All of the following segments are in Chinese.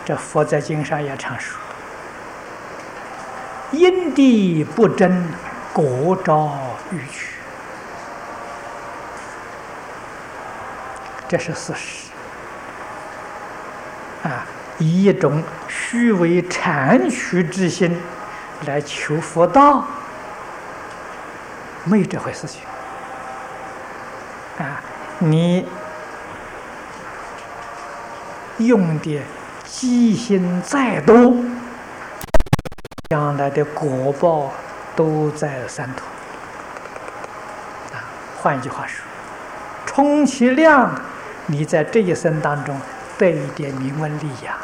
这佛在经上也常说：“因地不争，果招欲取。”这是事实啊！以一种虚伪谄曲之心来求佛道，没有这回事情啊！你用的机心再多，将来的果报都在三途啊！换一句话说，充其量你在这一生当中得一点名闻利养，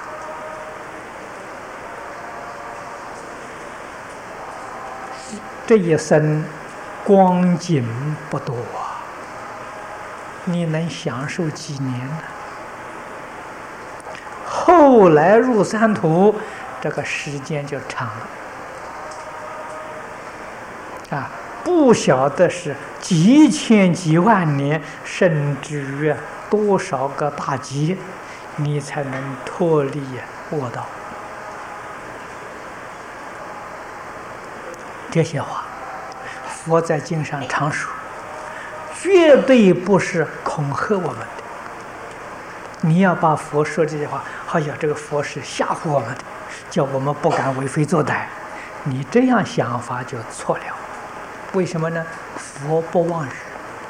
这一生光景不多啊，你能享受几年呢？后来入三途，这个时间就长了啊！不晓得是几千几万年，甚至于多少个大劫，你才能脱离恶道。这些话，佛在经上常说，绝对不是恐吓我们的。你要把佛说这些话，哎呀，这个佛是吓唬我们的，叫我们不敢为非作歹。你这样想法就错了。为什么呢？佛不妄语，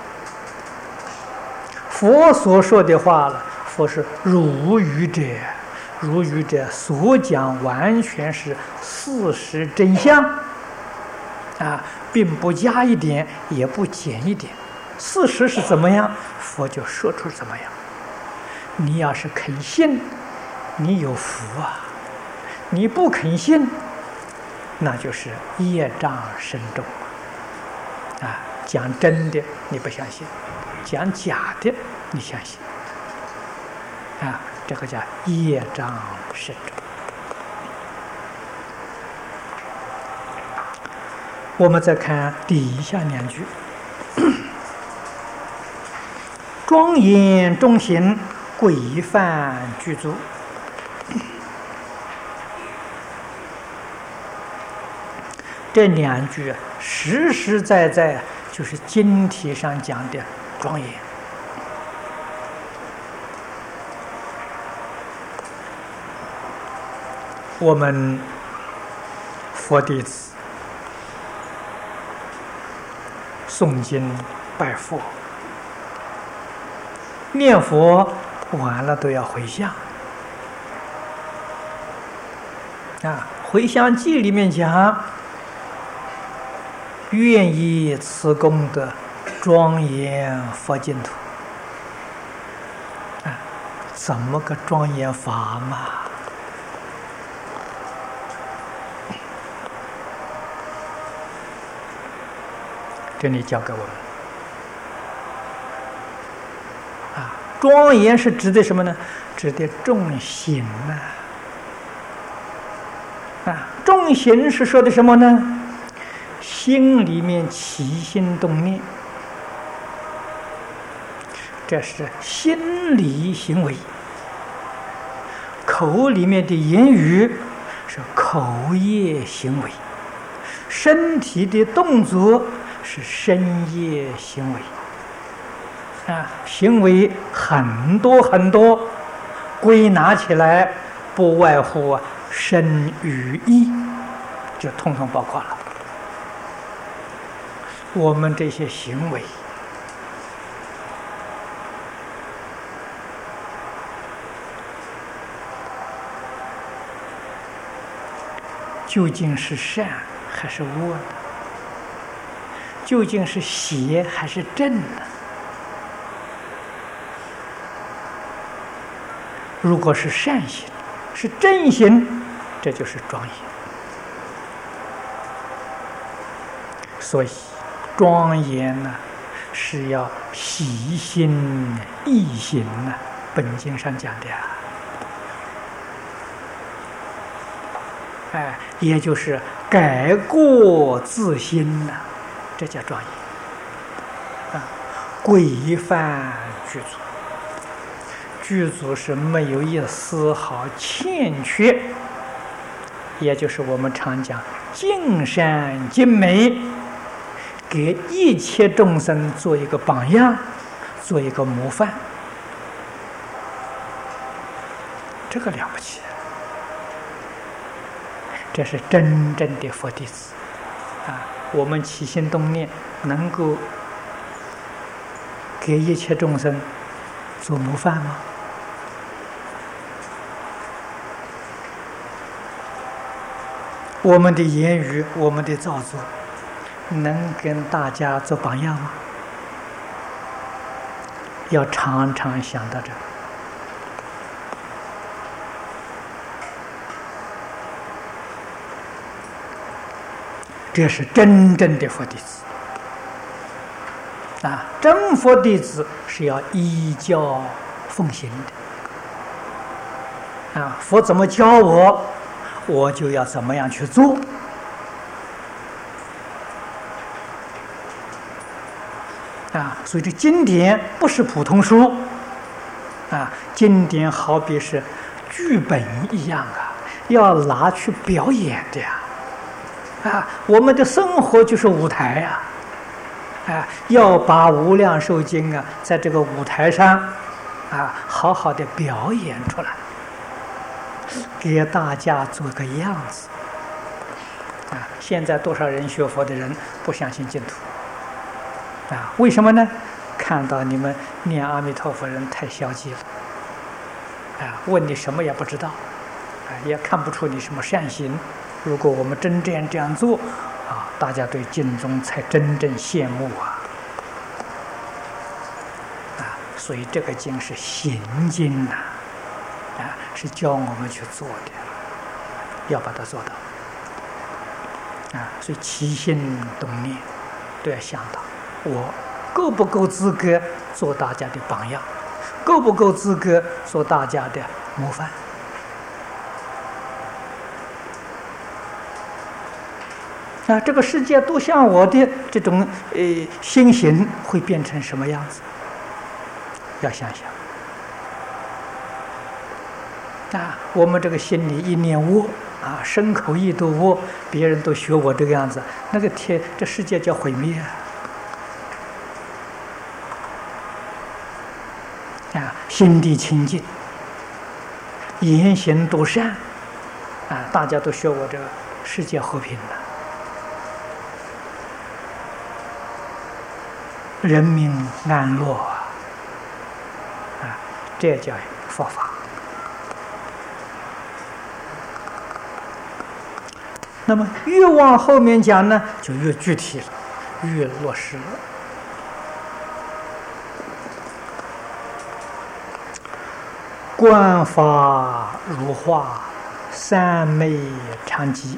佛所说的话了，佛是如语者，如语者所讲完全是事实真相啊，并不加一点，也不减一点。事实是怎么样，佛就说出怎么样。你要是肯信，你有福啊；你不肯信，那就是业障深重啊！讲真的你不相信，讲假的你相信啊！这个叫业障深重。我们再看底下两句：庄严中行，规范具足。这两句实实在在就是经题上讲的庄严。我们佛弟子诵经拜佛，念佛完了都要回向啊！回向记里面讲，愿以此功德庄严佛净土啊！怎么个庄严法嘛？这里教给我们啊！庄严是指的什么呢？指的众行啊！众行是说的什么呢？心里面起心动念，这是心理行为；口里面的言语是口业行为；身体的动作是身业行为。啊，行为很多很多，归纳起来不外乎身语意，就统统包括了。我们这些行为究竟是善还是恶呢？究竟是邪还是正呢？如果是善行，是正行，这就是庄严。所以庄严呢，是要喜心易行呢，本经上讲的啊。也就是改过自新呐，这叫庄严啊！规范具足， 具足是没有一丝毫欠缺，也就是我们常讲尽善尽美，给一切众生做一个榜样，做一个模范，这个了不起，这是真正的佛弟子啊！我们起心动念能够给一切众生做模范吗？我们的言语，我们的造作，能跟大家做榜样吗？要常常想到这个。这是真正的佛弟子啊！真佛弟子是要依教奉行的啊！佛怎么教我，我就要怎么样去做啊！所以这经典不是普通书啊，经典好比是剧本一样啊，要拿去表演的呀！啊，我们的生活就是舞台呀！啊，要把《无量寿经》啊，在这个舞台上啊，好好的表演出来，给大家做个样子。啊，现在多少人学佛的人不相信净土？啊，为什么呢？看到你们念阿弥陀佛人太消极了。啊，问你什么也不知道，啊，也看不出你什么善行。如果我们真正这样做，啊，大家对经宗才真正羡慕啊！啊，所以这个经是行经呐，啊，是教我们去做的，要把它做到。啊，所以起心动念都要想到，我够不够资格做大家的榜样，够不够资格做大家的模范。啊，这个世界都像我的这种心行会变成什么样子？要想想。啊，我们这个心里一念恶啊，身口意都恶，别人都学我这个样子，那个天，这世界叫毁灭啊！心地清净，言行都善，啊，大家都学我这个，世界和平了。人民安乐啊，这叫佛法。那么越往后面讲呢，就越具体了，越落实了。观法如画，三昧常寂。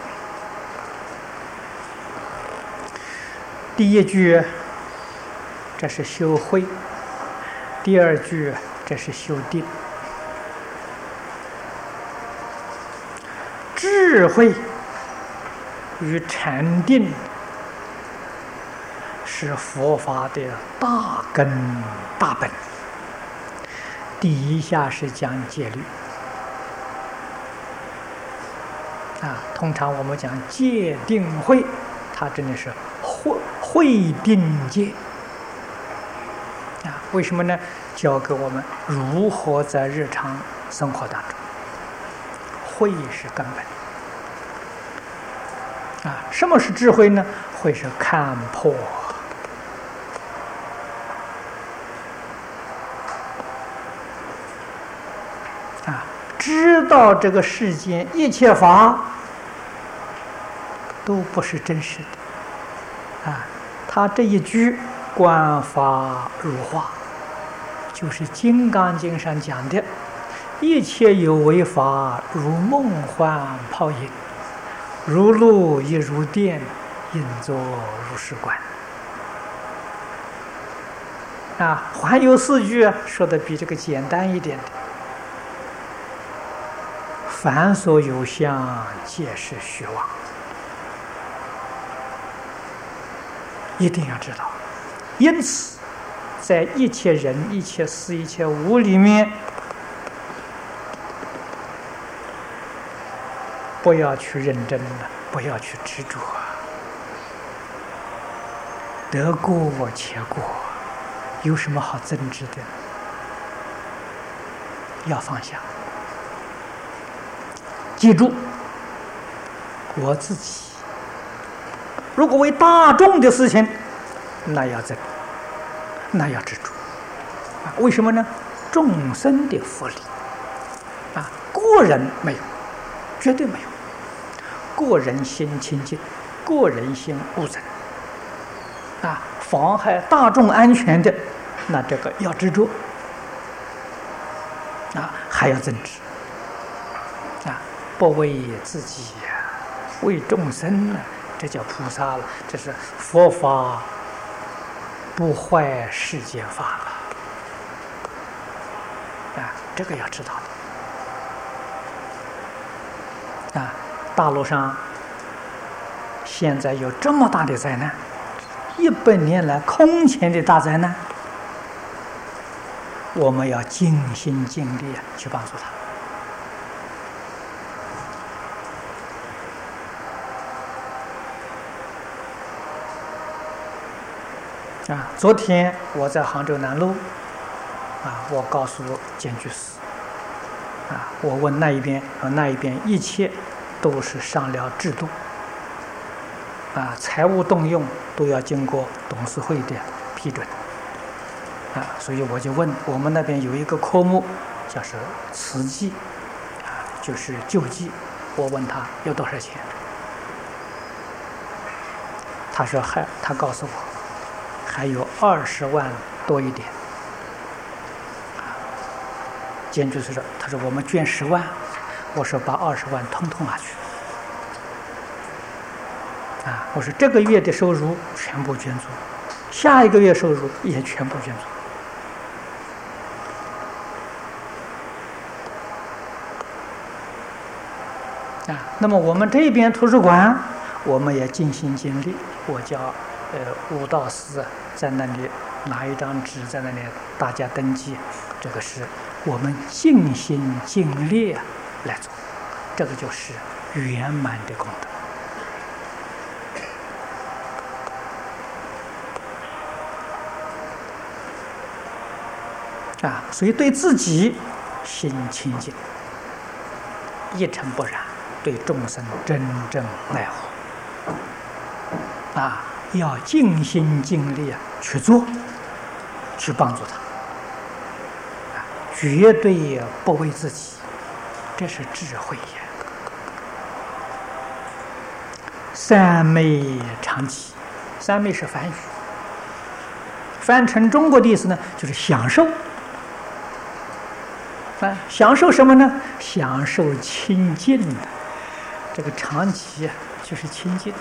第一句，这是修慧；第二句，这是修定。智慧与禅定是佛法的大根大本。第一下是讲戒律啊，通常我们讲戒定慧，它真的是慧定戒啊。为什么呢？教给我们如何在日常生活当中，慧是根本啊。什么是智慧呢？慧是看破啊，知道这个世间一切法都不是真实的啊。他这一句观法如画，就是《金刚经》上讲的一切有为法，如梦幻泡影，如露亦如电，应作如是观啊。还有四句说的比这个简单一点的，凡所有相，皆是虚妄。一定要知道，因此在一切人、一切事、一切物里面，不要去认真了，不要去执着，得过且过，有什么好争执的？要放下。记住，我自己如果为大众的事情，那要争，那要执着。为什么呢？众生的福利个人没有，绝对没有。个人心清净，个人心无争妨害大众安全的，那这个要执着还要争执不为自己为众生这叫菩萨了，这是佛法不坏世间法了这个要知道的大陆上现在有这么大的灾难，100年来空前的大灾难，我们要尽心尽力去帮助他。昨天我在杭州南路我告诉监居士我问那一边一切都是上了制度财务动用都要经过董事会的批准所以我就问我们那边有一个科目叫是慈济就是救济，我问他有多少钱，他说他告诉我还有20万多一点。监居士说，他说我们捐10万，我说把20万统统拿去。我说这个月的收入全部捐助，下一个月收入也全部捐助。那么我们这边图书馆，我们也尽心尽力。我叫悟道师在那里拿一张纸，在那里大家登记，这个是我们尽心尽力来做，这个就是圆满的功德。所以对自己心清净，一尘不染，对众生真正爱护要尽心尽力去做，去帮助他，绝对不为自己，这是智慧也。三昧常寂，三昧是梵语，翻成中国的意思呢，就是享受。享受什么呢？享受清净的，这个常寂就是清净。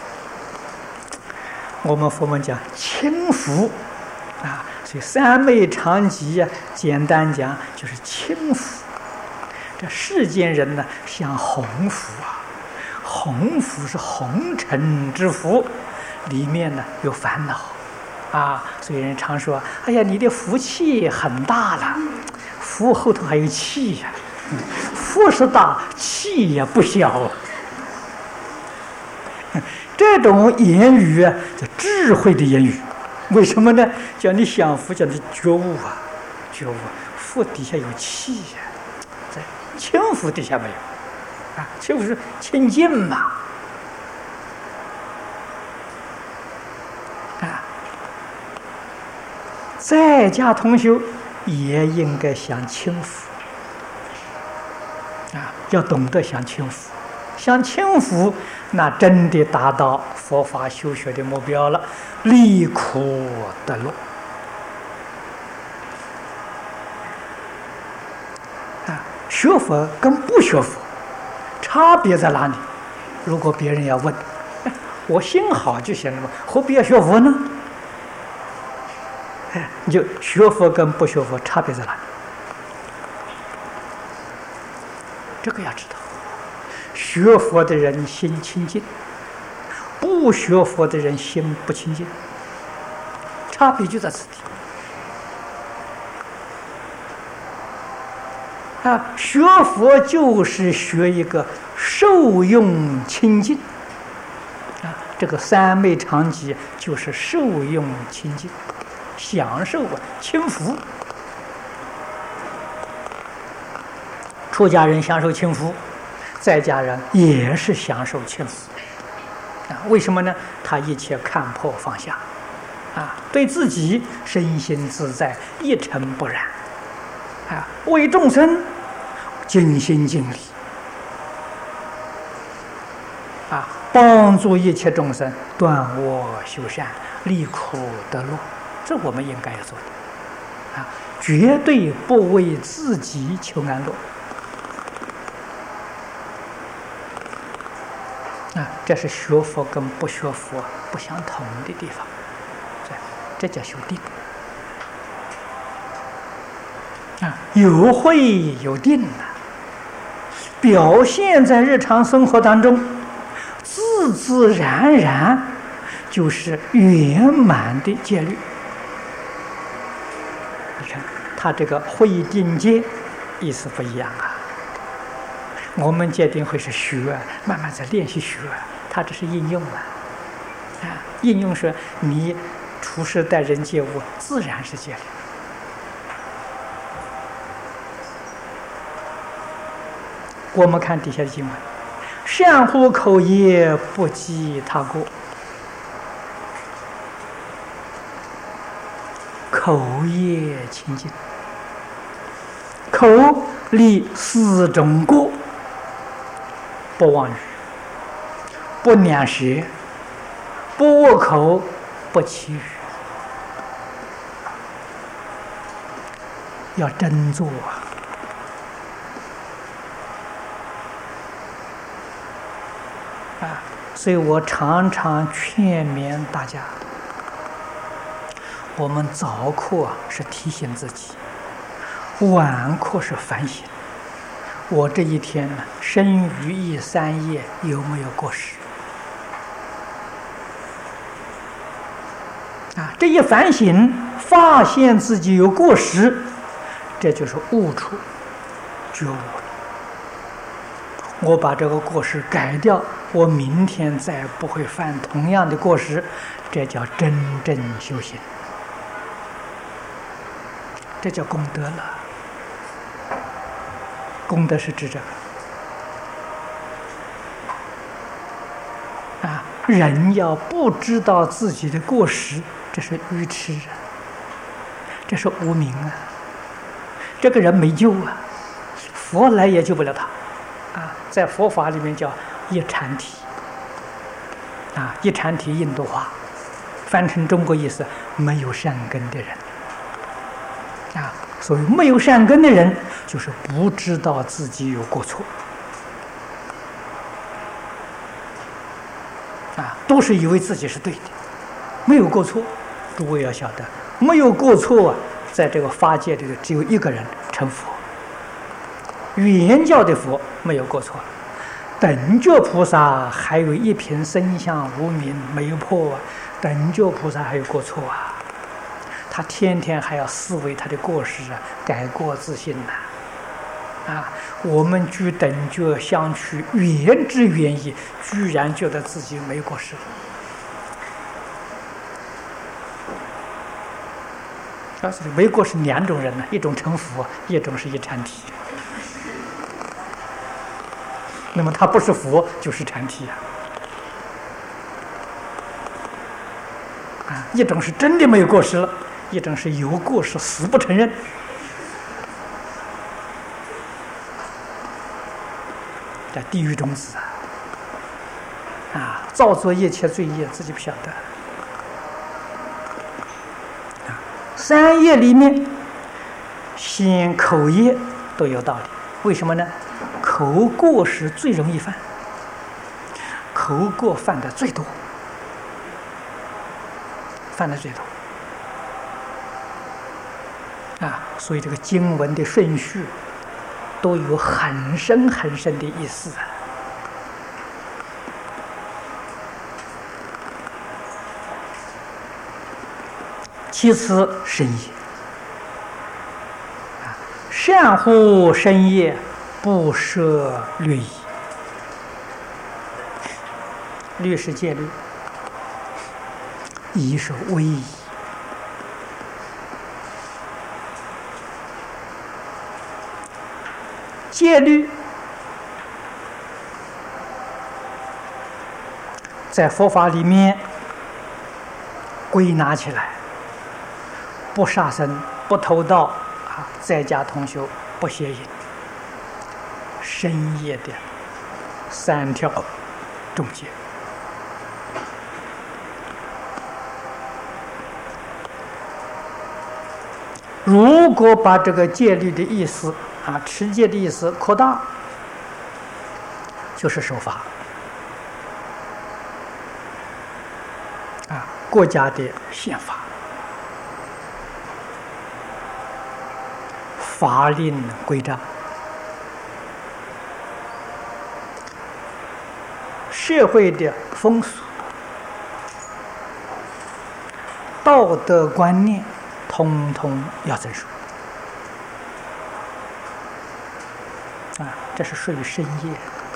我们佛门讲轻浮所以三昧常寂简单讲就是轻浮。这世间人呢，像鸿浮鸿浮是红尘之浮，里面呢有烦恼所以人常说，哎呀，你的福气很大了，福后头还有气福是大，气也不小这种言语叫智慧的言语。为什么呢？叫你享福，叫你觉悟觉悟。福底下有气在轻浮底下没有轻浮是清净嘛在家同修也应该享清福要懂得享清福。享清福，那真的达到佛法修学的目标了，离苦得乐学佛跟不学佛差别在哪里？如果别人要问，我心好就行了嘛，何必要学佛呢？你就学佛跟不学佛差别在哪里？这个要知道。学佛的人心清净，不学佛的人心不清净，差别就在此地。 学佛就是学一个受用清净这个三昧常寂就是受用清净，享受清福。出家人享受清福，在家人也是享受清福为什么呢？他一切看破放下对自己身心自在，一尘不染为众生尽心尽力帮助一切众生断恶修善，离苦得乐，这我们应该要做的绝对不为自己求安乐这是学佛跟不学佛不相同的地方，这叫修定有慧有定表现在日常生活当中，自自然然就是圆满的戒律。你看他这个慧定戒意思不一样我们戒定慧是学慢慢在练习学他这是应用应用是你处事待人接物自然是戒律。我们看底下的经文，善护口业，不积他过。口业清净，口立4种过：不妄语，不两舌，不恶口，不绮语。要真做所以我常常劝勉大家，我们早课是提醒自己，晚课是反省。我这一天呢，身语意3业有没有过失？这一反省，发现自己有过失，这就是悟出觉悟了。我把这个过失改掉，我明天再不会犯同样的过失，这叫真正修行，这叫功德了。功德是指这个人要不知道自己的过失，这是愚痴这是无明这个人没救佛来也救不了他在佛法里面叫一禅体一禅体印度话翻成中国意思，没有善根的人所以没有善根的人就是不知道自己有过错都是以为自己是对的，没有过错。诸位要晓得，没有过错在这个法界里只有一个人成佛，原教的佛没有过错，等觉菩萨还有一品生相无明没有破等觉菩萨还有过错他天天还要思维他的过失改过自新我们居等觉相趋原之原意，居然觉得自己没过失没过是2种人一种成佛，一种是一禅体。那么他不是佛就是禅体一种是真的没有过失了，一种是有过失死不承认这地狱种子造作一切罪业自己不晓得3业里面先口业都有道理，为什么呢？口过是最容易犯，口过犯的最多，所以这个经文的顺序都有很深很深的意思其次身业善乎身业，不涉律仪。律是戒律，仪是威仪。戒律在佛法里面归纳起来，不杀生，不偷盗，在家同修，不邪淫，深夜的3条重戒。如果把这个戒律的意思持戒的意思扩大，就是守法国家的宪法、法令规章、社会的风俗、道德观念，通通要遵守这是属于深业。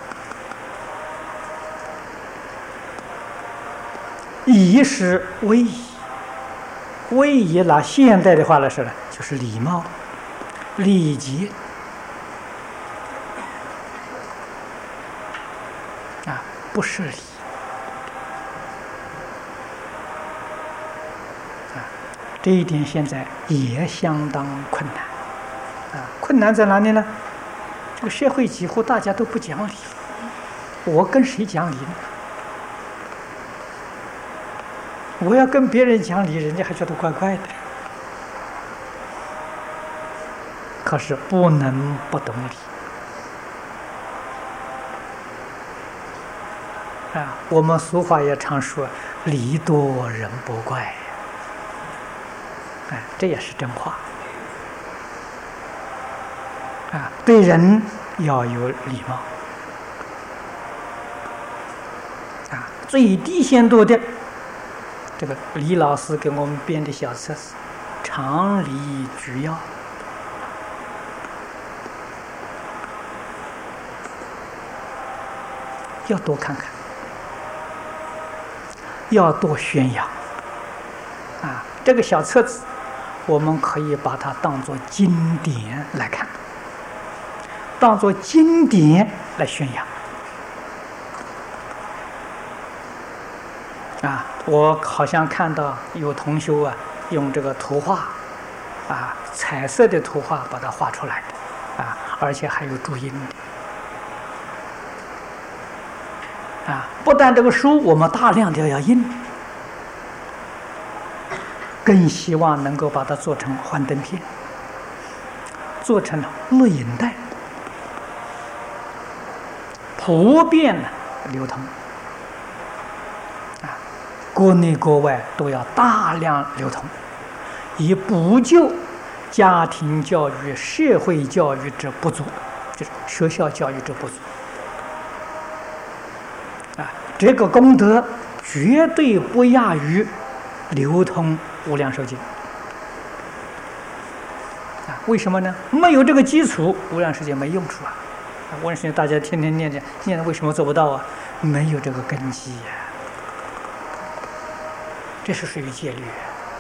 仪是威仪，威仪拿现代的话来说呢，就是礼貌、礼节不失礼这一点现在也相当困难困难在哪里呢？这个社会几乎大家都不讲理，我跟谁讲理呢？我要跟别人讲理，人家还觉得怪怪的。可是不能不懂理我们俗话也常说“礼多人不怪”这也是真话对人要有礼貌最低限度的，这个李老师给我们编的小册子《常理举要》，要多看看，要多宣扬这个小册子我们可以把它当作经典来看，当作经典来宣扬我好像看到有同修用这个图画彩色的图画把它画出来的而且还有注音的不但这个书我们大量的要印，更希望能够把它做成幻灯片，做成录影带，普遍流通国内国外都要大量流通，以补救家庭教育、社会教育之不足，就是学校教育之不足这个功德绝对不亚于流通无量寿经为什么呢？没有这个基础，无量寿经没用处无量寿经大家天天念念，为什么做不到没有这个根基这是属于戒律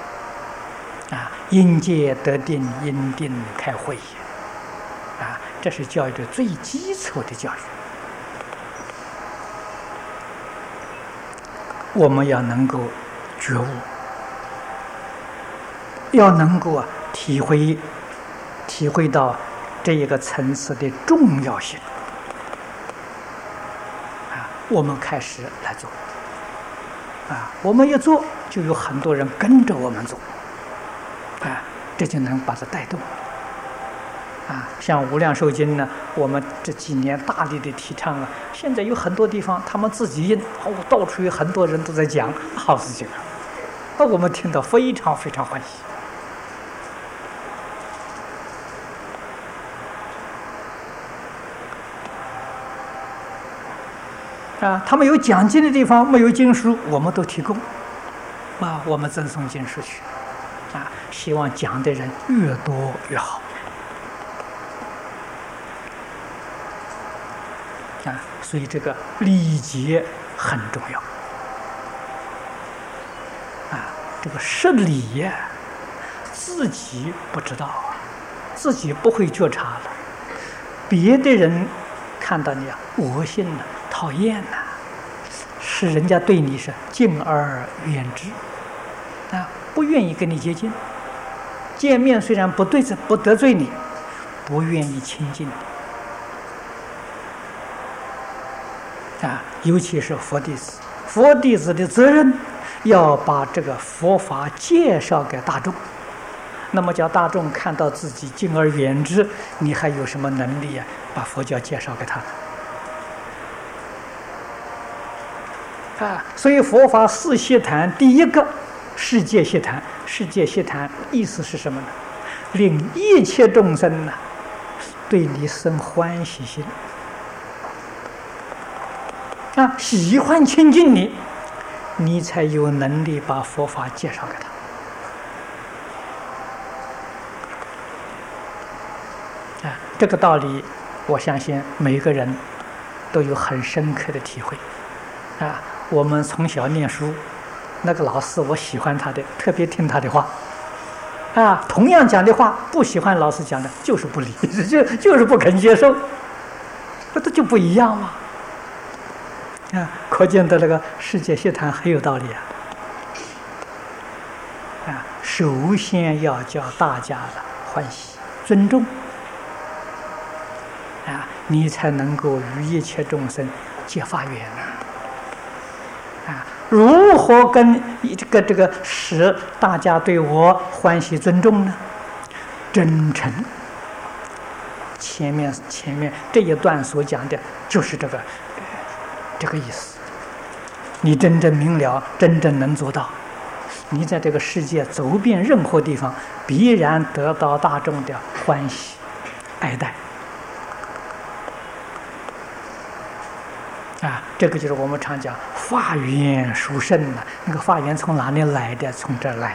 因戒得定，因定开慧这是教育的最基础的教育。我们要能够觉悟，要能够体会到这一个层次的重要性我们开始来做我们一做就有很多人跟着我们做这就能把它带动像无量寿经呢，我们这几年大力的提倡现在有很多地方他们自己印到处有很多人都在讲，好事情我们听到非常非常欢喜他们有讲经的地方，没有经书，我们都提供我们赠送经书去希望讲的人越多越好所以这个礼节很重要这个失礼呀，自己不知道，自己不会觉察了，别的人看到你恶心了、讨厌了，是人家对你是敬而远之不愿意跟你接近。见面虽然不得罪你，不愿意亲近你尤其是佛弟子，佛弟子的责任要把这个佛法介绍给大众。那么叫大众看到自己敬而远之，你还有什么能力把佛教介绍给他所以佛法四悉檀，第一个世界悉檀。世界悉檀意思是什么呢？令一切众生对你生欢喜心喜欢亲近你，你才有能力把佛法介绍给他这个道理我相信每个人都有很深刻的体会我们从小念书，那个老师我喜欢他的，特别听他的话同样讲的话，不喜欢老师讲的就是不理，就是不肯接受，这就不一样嘛可见的那个世界悉檀很有道理首先要叫大家的欢喜尊重你才能够与一切众生结法缘如何跟这个使大家对我欢喜尊重呢？真诚。前面这一段所讲的就是这个意思。你真正明了，真正能做到，你在这个世界走遍任何地方，必然得到大众的欢喜爱戴这个就是我们常讲法缘殊胜那个法缘从哪里来的？从这儿来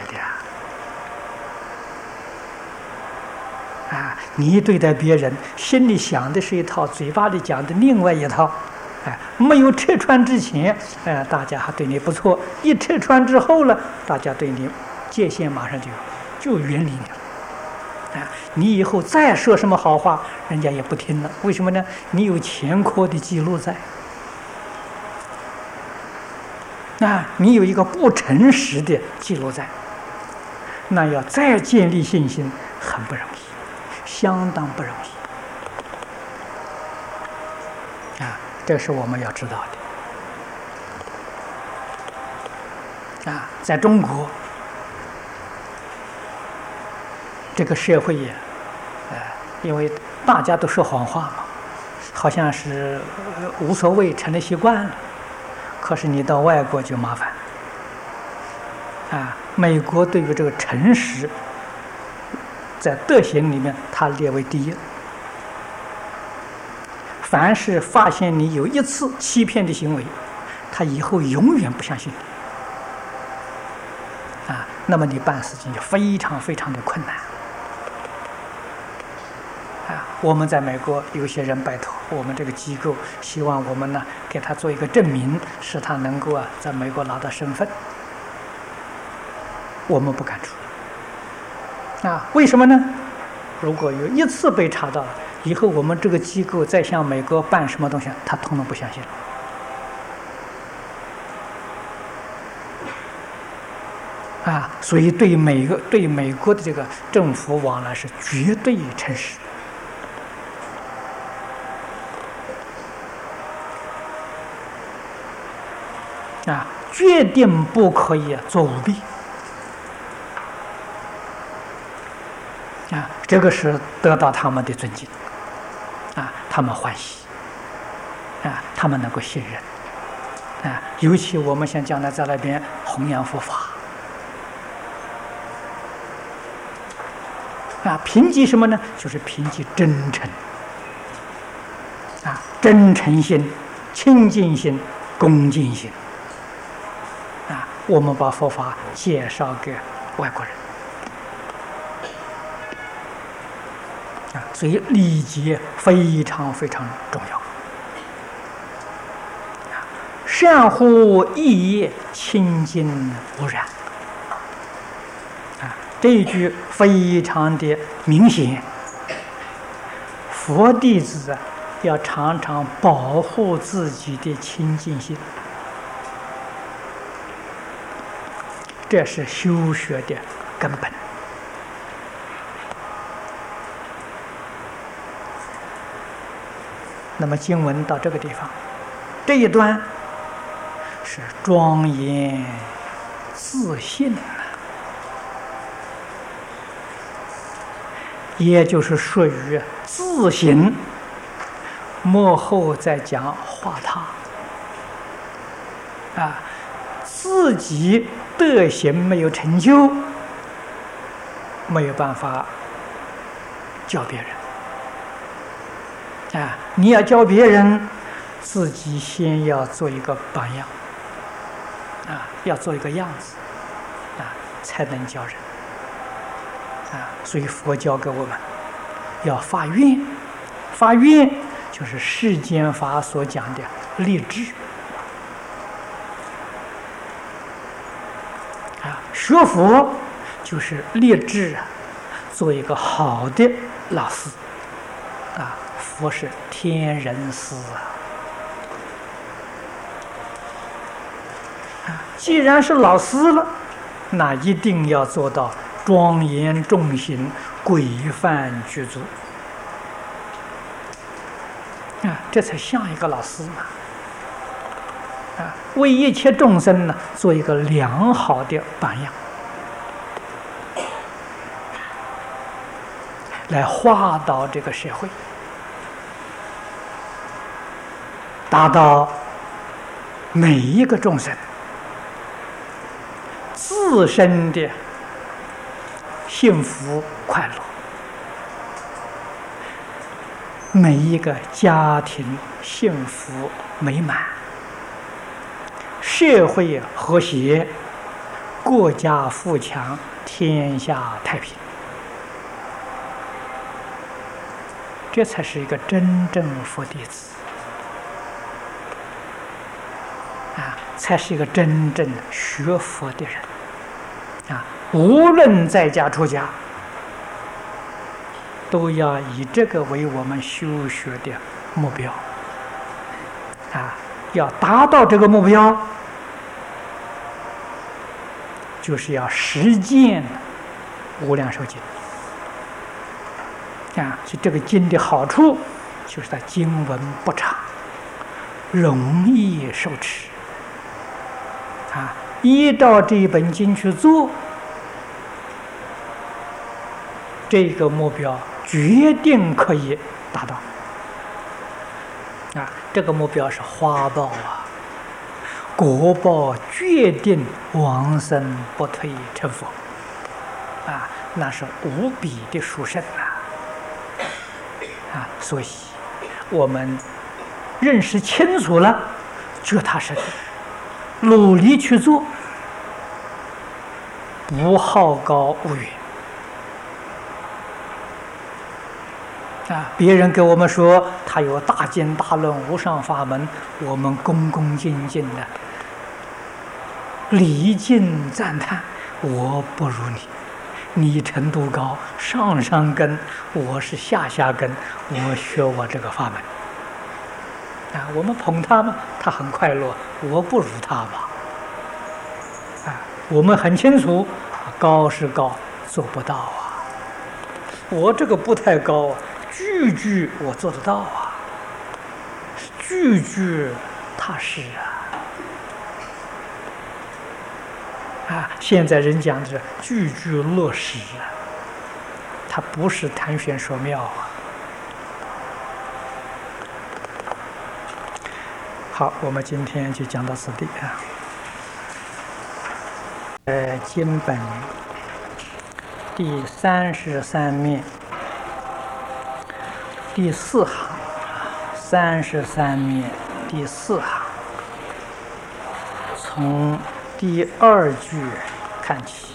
的你对待别人心里想的是一套，嘴巴里讲的另外一套没有拆穿之前大家还对你不错，一拆穿之后了，大家对你界限马上就远离你了你以后再说什么好话，人家也不听了。为什么呢？你有前科的记录在你有一个不诚实的记录在，那要再建立信心很不容易，相当不容易这是我们要知道的在中国这个社会因为大家都说谎话嘛，好像是无所谓，成了习惯了。可是你到外国就麻烦美国对于这个诚实，在德行里面它列为第一。凡是发现你有一次欺骗的行为，他以后永远不相信你那么你办事情就非常非常的困难我们在美国有些人拜托我们这个机构，希望我们呢给他做一个证明，使他能够在美国拿到身份。我们不敢出为什么呢？如果有一次被查到了，以后我们这个机构再向美国办什么东西，他统统不相信所以对美国的这个政府往来是绝对诚实决定不可以做舞弊这个是得到他们的尊敬他们欢喜他们能够信任尤其我们想将来在那边弘扬佛法凭借什么呢？就是凭借真诚真诚心、清净心、恭敬心我们把佛法介绍给外国人所以礼节非常非常重善乎意业清净无染。这一句非常的明显。佛弟子要常常保护自己的清净心，这是修学的根本。那么经文到这个地方，这一段是庄严自信，也就是属于自行，幕后再讲化他自己德行没有成就，没有办法教别人你要教别人，自己先要做一个榜样要做一个样子才能教人所以佛教给我们要发愿，发愿就是世间法所讲的立志学佛就是立志做一个好的老师佛是天人师既然是老师了，那一定要做到庄严重行，规范具足这才像一个老师嘛为一切众生呢做一个良好的榜样，来化导这个社会，达到每一个众生自身的幸福快乐，每一个家庭幸福美满，社会和谐，国家富强，天下太平，这才是一个真正佛弟子才是一个真正学佛的人无论在家出家，都要以这个为我们修学的目标要达到这个目标，就是要实践无量寿经所以这个经的好处就是它经文不长，容易受持依照这一本经去做，这个目标决定可以达到这个目标是花报果报决定往生不退成佛那是无比的殊胜所以我们认识清楚了，觉他是努力去做，不好高骛远别人给我们说他有大经大论无上法门，我们恭恭敬敬的礼敬赞叹，我不如你程度高，上上根，我是下下根，我学我这个法门我们捧他嘛，他很快乐，我不如他吧我们很清楚高是高，做不到我这个不太高句句我做得到句句踏实现在人讲的是句句落实它不是谈玄说妙好，我们今天就讲到此地经本第33面第4行，33面第4行，从第2句看起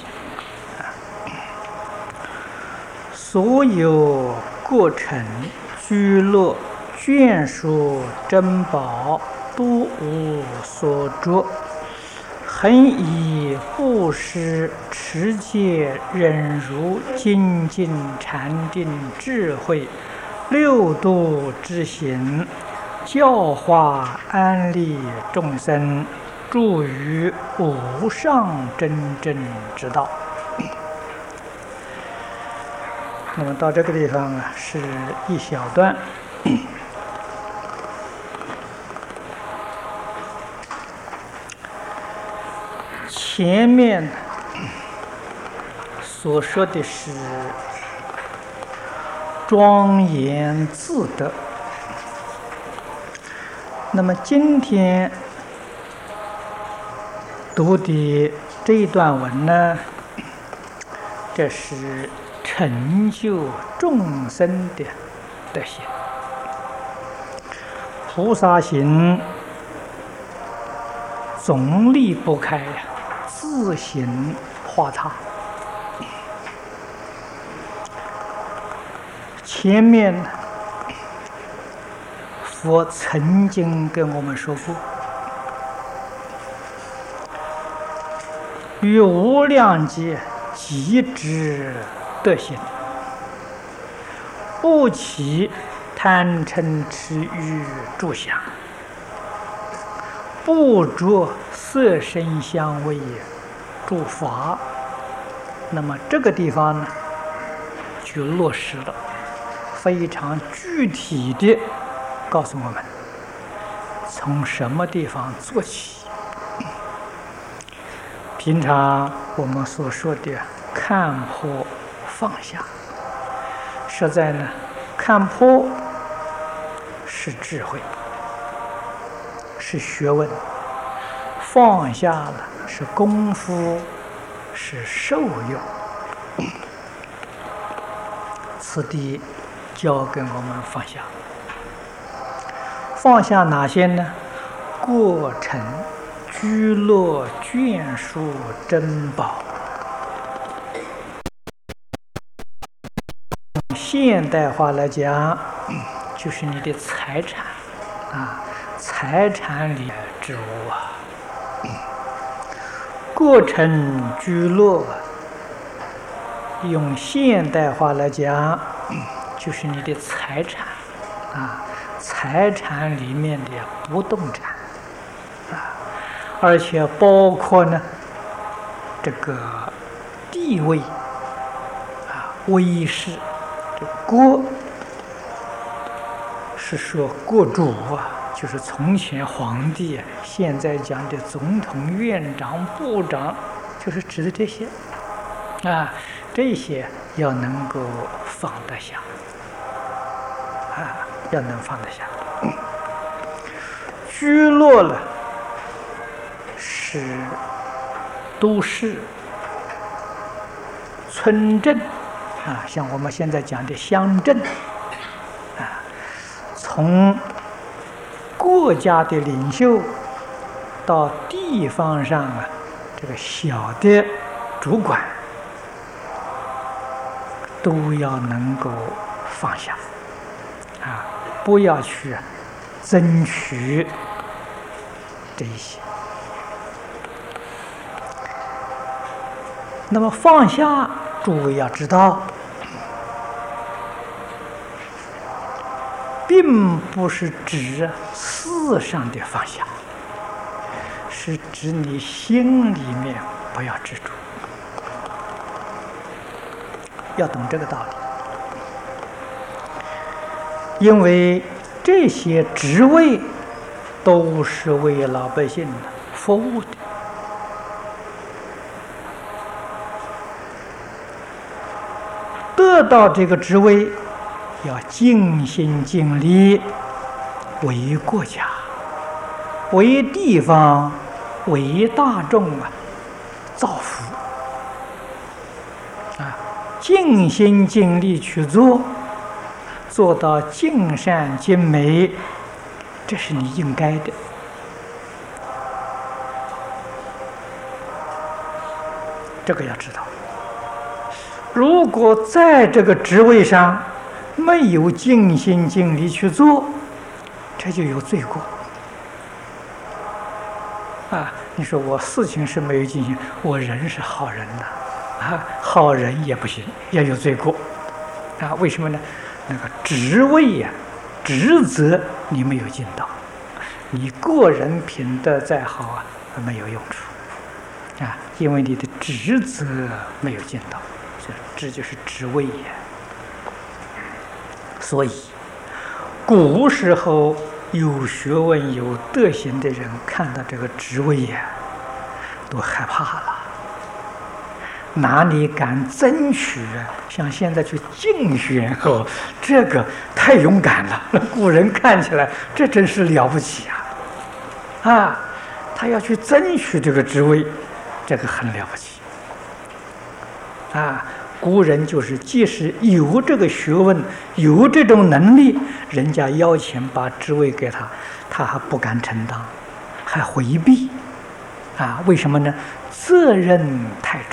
所有过程、居乐、眷属、珍宝、 都无所着，恒以布施、持戒、忍辱、精进、禅定、智慧六度之行，教化安利众生，助于无上真正之道。那么到这个地方啊，是一小段。前面所说的是庄严自得，那么今天读的这一段文呢，这是成就众生的德行。菩萨行总离不开呀，自行化他。前面佛曾经跟我们说过，于无量劫即知德行，不起贪嗔痴欲住想，不着色声香味诸法。那么这个地方呢，就落实了，非常具体的告诉我们从什么地方做起。平常我们所说的看破放下，实在呢，看破是智慧，是学问；放下了是功夫，是受用。此地教给我们放下，放下哪些呢？过程、居乐、眷属、珍宝。现代化来讲，就是你的财产啊，财产里之物啊。过程居乐，用现代化来讲，就是你的财产啊，财产里面的不动产啊，而且包括呢这个地位啊、威势。国是说国主啊，就是从前皇帝，现在讲的总统、院长、部长，就是指的这些啊，这些要能够放得下啊，要能放得下。居落了是都市、村镇啊，像我们现在讲的乡镇啊，从国家的领袖到地方上啊，这个小的主管都要能够放下啊，不要去争取这一些。那么放下，诸位要知道，并不是指事上的放下，是指你心里面不要执着，要懂这个道理。因为这些职位都是为老百姓服务的，得到这个职位，要尽心尽力为国家、为地方、为大众啊造福啊，尽心尽力去做，做到尽善尽美，这是你应该的。这个要知道。如果在这个职位上没有尽心尽力去做，这就有罪过你说我事情是没有进行，我人是好人呐，好人也不行，要有罪过，为什么呢？那个职位呀、职责你没有尽到，你个人品德再好没有用处，因为你的职责没有尽到，这就是职位呀。所以，古时候有学问、有德行的人看到这个职位呀，都害怕了，哪里敢争取像现在去竞选这个太勇敢了。古人看起来这真是了不起他要去争取这个职位，这个很了不起古人就是即使有这个学问，有这种能力，人家邀请把职位给他，他还不敢承担，还回避为什么呢？责任太重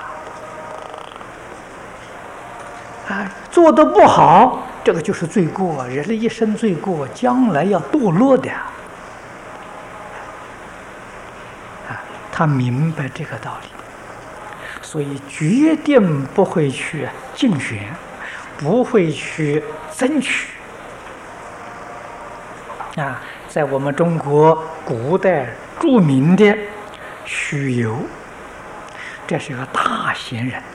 做得不好，这个就是罪过，人的一生罪过，将来要堕落的他明白这个道理，所以决定不会去竞选，不会去争取在我们中国古代著名的许由，这是个大贤人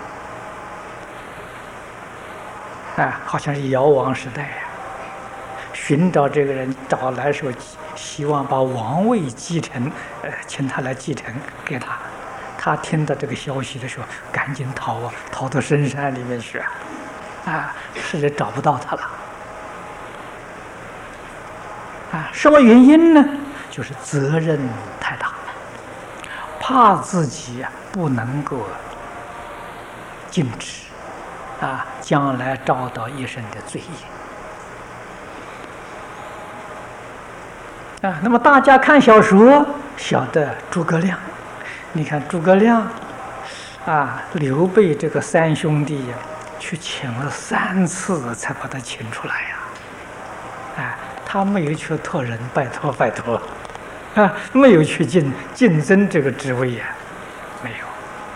好像是尧王时代寻找这个人，找来的时候希望把王位继承，请他来继承给他。他听到这个消息的时候，赶紧逃到深山里面去实在找不到他了什么原因呢？就是责任太大，怕自己不能够尽职将来遭到一生的罪业那么大家看小说晓得诸葛亮，你看诸葛亮刘备这个三兄弟去请了3次才把他请出来他没有去托人，拜托没有去竞争这个职位没有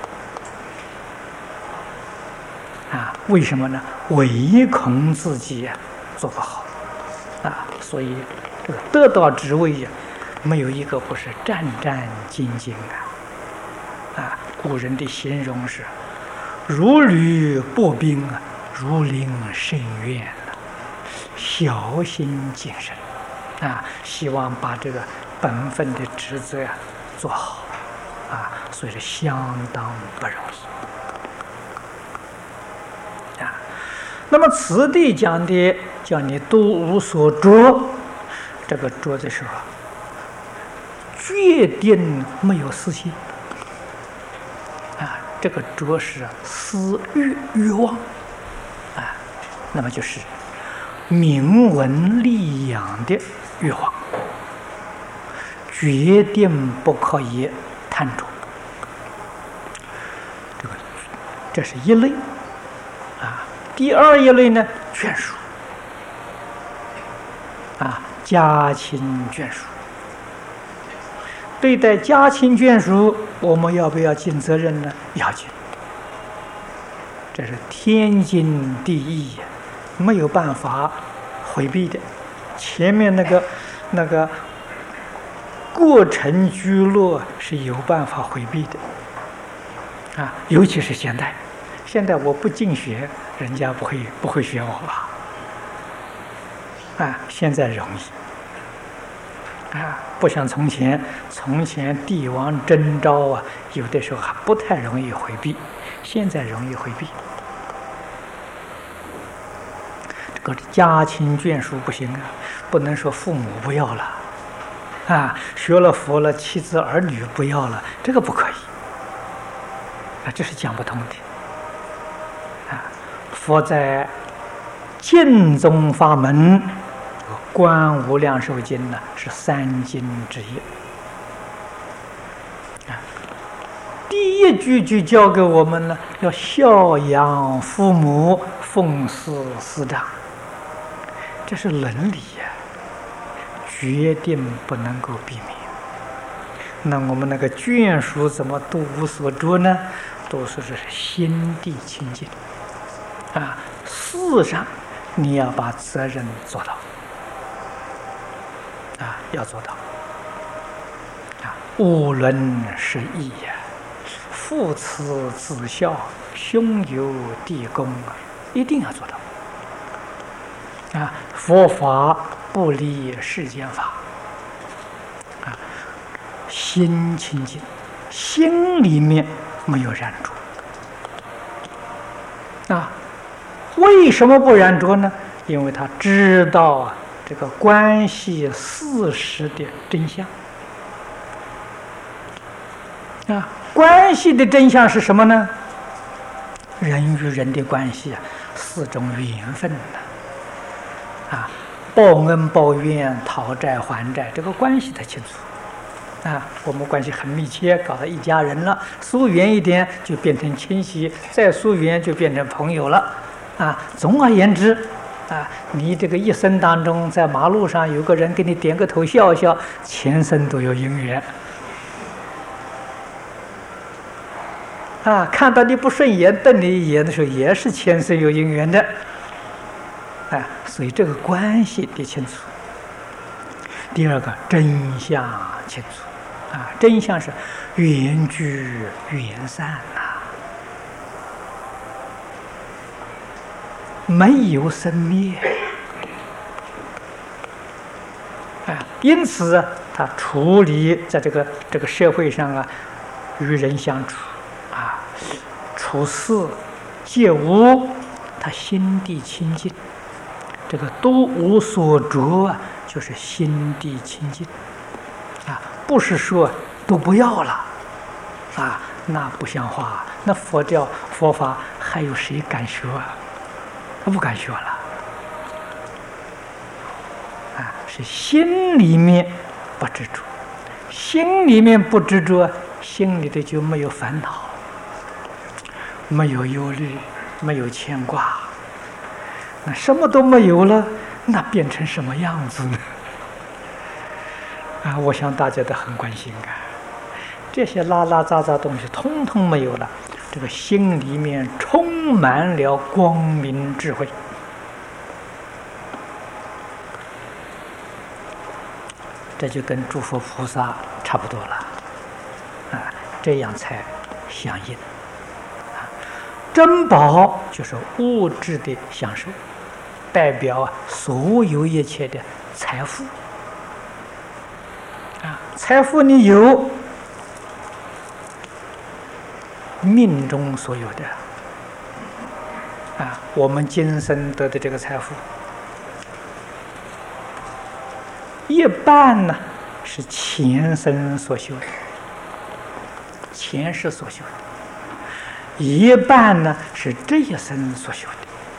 为什么呢？唯恐自己做不好所以这个得到职位没有一个不是战战兢兢古人的形容是如履薄冰，如临深渊，小心谨慎希望把这个本分的职责做好所以是相当不容易那么此地讲的叫你都无所着，这个着的时候决定没有私心这个着是私欲望那么就是名闻利养的欲望，决定不可以贪着，这是一类第二一类呢，眷属家亲眷属。对待家亲眷属，我们要不要尽责任呢？要尽，这是天经地义没有办法回避的。前面那个过程居落是有办法回避的尤其是现在我不竞选，人家不会选我吧现在容易不像从前帝王征召有的时候还不太容易回避，现在容易回避。这个家亲眷属不行不能说父母不要了学了佛了，妻子儿女不要了，这个不可以这是讲不通的佛在净宗法门观无量寿经呢是3经之一第一句就教给我们呢，要孝养父母，奉事师长，这是伦理决定不能够避免。 那我们那个眷属怎么度无所着呢？都是心地清净啊。事上你要把责任做到啊，要做到啊。无论是义呀，父慈子孝，兄友弟恭，一定要做到啊。佛法不离世间法啊，心清净，心里面没有染着啊。为什么不染着呢？因为他知道啊这个关系事实的真相啊。关系的真相是什么呢？人与人的关系啊，是种缘分啊，报恩报怨，讨债还债，这个关系太清楚啊。我们关系很密切，搞到一家人了，疏远一点就变成亲戚，再疏远就变成朋友了啊。总而言之啊，你这个一生当中，在马路上有个人给你点个头笑笑，前生都有因缘啊。看到你不顺眼，瞪你一眼的时候，也是前生有因缘的啊。所以这个关系得清楚。第二个，真相清楚啊。真相是缘聚缘散没有生灭啊。因此他处理在这个社会上啊，与人相处啊，处事借物，他心地清净。这个都无所着啊，就是心地清净啊，不是说都不要了啊，那不像话。那佛法还有谁敢学啊？不敢学了啊！是心里面不执着，心里面不执着，心里头就没有烦恼，没有忧虑，没有牵挂。那什么都没有了，那变成什么样子呢？啊，我想大家都很关心啊。这些拉拉杂杂东西通通没有了，这个心里面充满了光明智慧，这就跟诸佛菩萨差不多了啊，这样才相应啊。珍宝就是物质的享受，代表啊所有一切的财富啊。财富你有，命中所有的啊，我们今生得的这个财富，一半呢是前生所修的，前世所修的；一半呢是这一生所修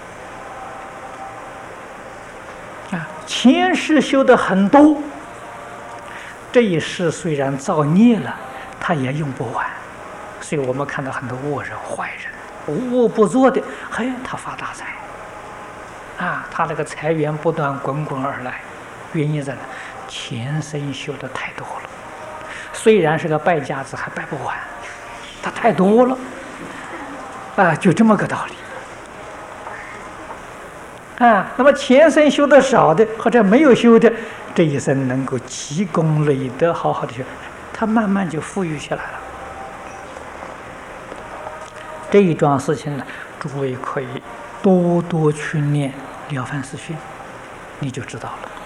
的。啊，前世修的很多，这一世虽然造孽了，他也用不完。所以我们看到很多恶人、坏人，无恶不作的，嘿，他发大财啊，他那个财源不断滚滚而来。原因在哪？前生修的太多了，虽然是个败家子，还败不完，他太多了啊，就这么个道理啊。那么前生修的少的，或者没有修的，这一生能够积功累德，好好的修，他慢慢就富裕起来了。这一桩事情呢，诸位可以多多去念《了凡四训》，你就知道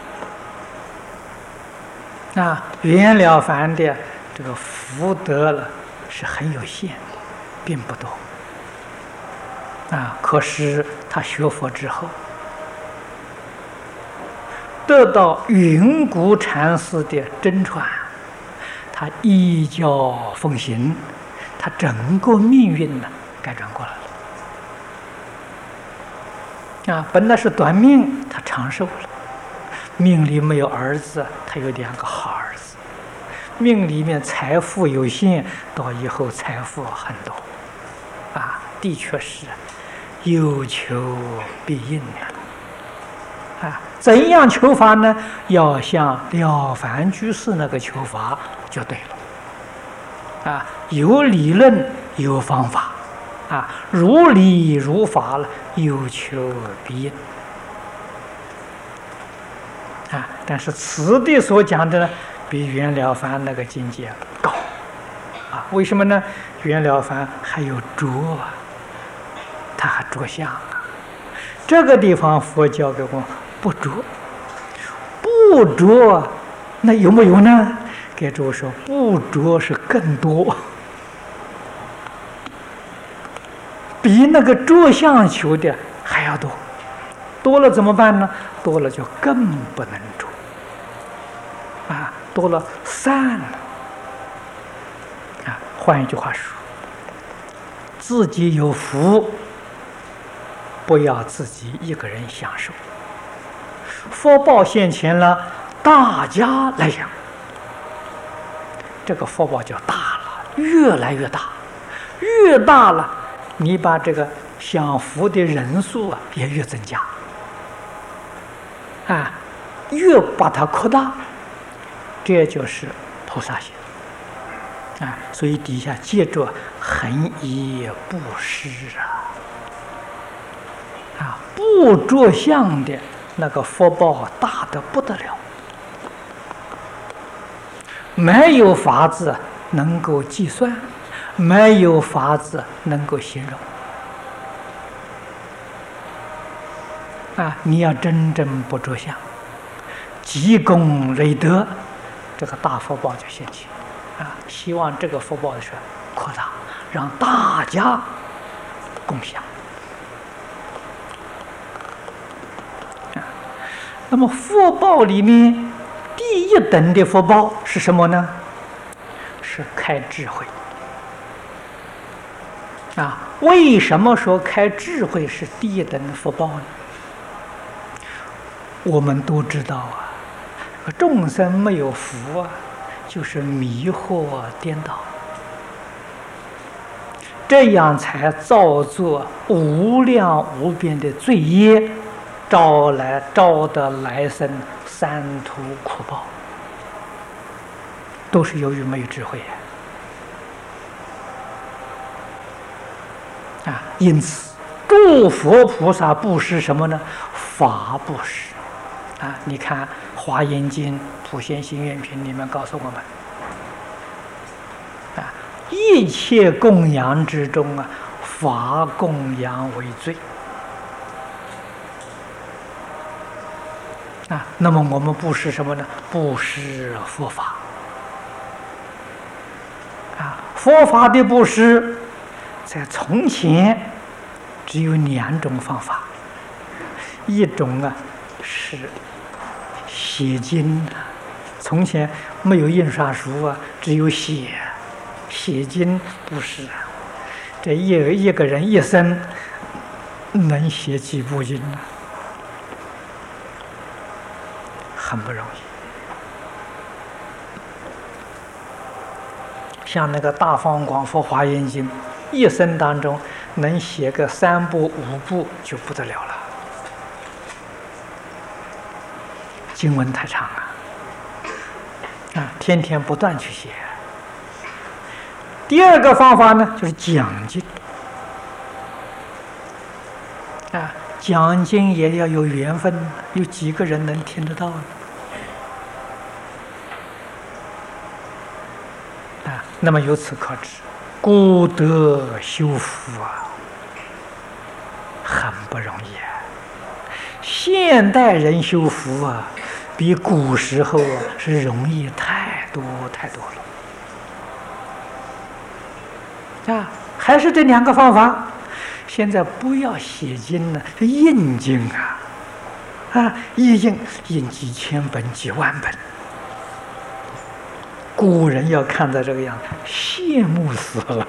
了。啊，袁了凡的这个福德了是很有限的，并不多。啊，可是他学佛之后，得到云谷禅师的真传，他依教奉行，他整个命运呢改转过来了。啊，本来是短命，他长寿了。命里没有儿子，他有2个好儿子。命里面财富有限，到以后财富很多。啊，的确是有求必应的。啊，怎样求法呢？要像了凡居士那个求法就对了。 啊，有理论，有方法，啊，如理如法了，有求必应。啊，但是此地所讲的呢，比袁了凡那个境界高，啊，为什么呢？袁了凡还有着啊，他还着相啊。这个地方佛教给我不着，不着，那有没有呢？给诸位说，不着是更多，比那个着相求的还要多。多了怎么办呢？多了就更不能着，啊，多了散了，啊，换一句话说，自己有福，不要自己一个人享受，福报现前了，大家来享，这个福报就大了，越来越大，越大了，你把这个享福的人数啊也越增加。啊，越把它扩大，这就是菩萨行啊。所以底下接着恒以布施啊，不着相的那个福报大得不得了，没有法子能够计算，没有法子能够形容。啊，你要真正不着相，积功累德，这个大福报就现起。啊，希望这个福报是扩大，让大家共享。啊，那么福报里面第一等的福报是什么呢？是开智慧。啊，为什么说开智慧是第一等的福报呢？我们都知道啊，众生没有福啊，就是迷惑颠倒，这样才造作无量无边的罪业，招得来生三途苦报，都是由于没有智慧啊。因此，诸佛菩萨布施什么呢？法布施。啊，你看《华严经·普贤行愿品》里面告诉我们，啊，一切供养之中啊，法供养为最。啊，那么我们布施什么呢？布施佛法。啊，佛法的布施，在从前只有2种方法，一种啊是写经，从前没有印刷术啊，只有写经布施。这一个人一生能写几部经呢？很不容易。像那个大方广佛华严经，一生当中能写个3部5部就不得了了。经文太长啊，天天不断去写。第二个方法呢，就是讲经啊，讲经也要有缘分，有几个人能听得到呢？啊，那么由此可知，功德修福啊，很不容易啊。现代人修福啊，比古时候啊是容易太多太多了啊！还是这2个方法。现在不要写经了，是印经啊，一印几千本、几万本。古人要看到这个样子，羡慕死了